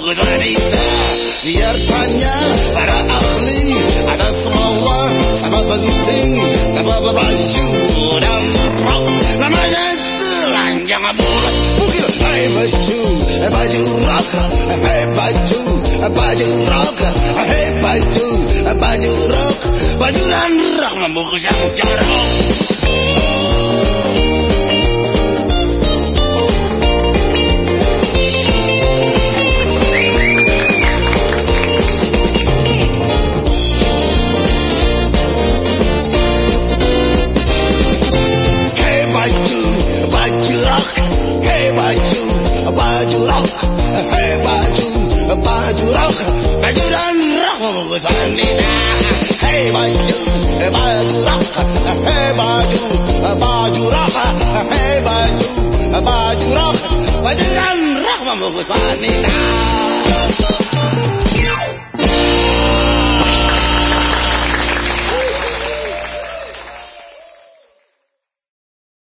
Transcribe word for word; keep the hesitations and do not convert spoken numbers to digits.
membungkus wanita. Biar tanya para ahli, ada semua sama penting. Tanpa berbaju dan rok, namanya telanjang bulat. Bukil, hey baju, hey baju rok, hey baju, baju rok, hey baju, baju rok, baju dan rok membungkus yang jorok. Wanita, hey baju, baju rok, hey baju, baju rok, hey baju, baju rok, baju dan rok membungkus wanita.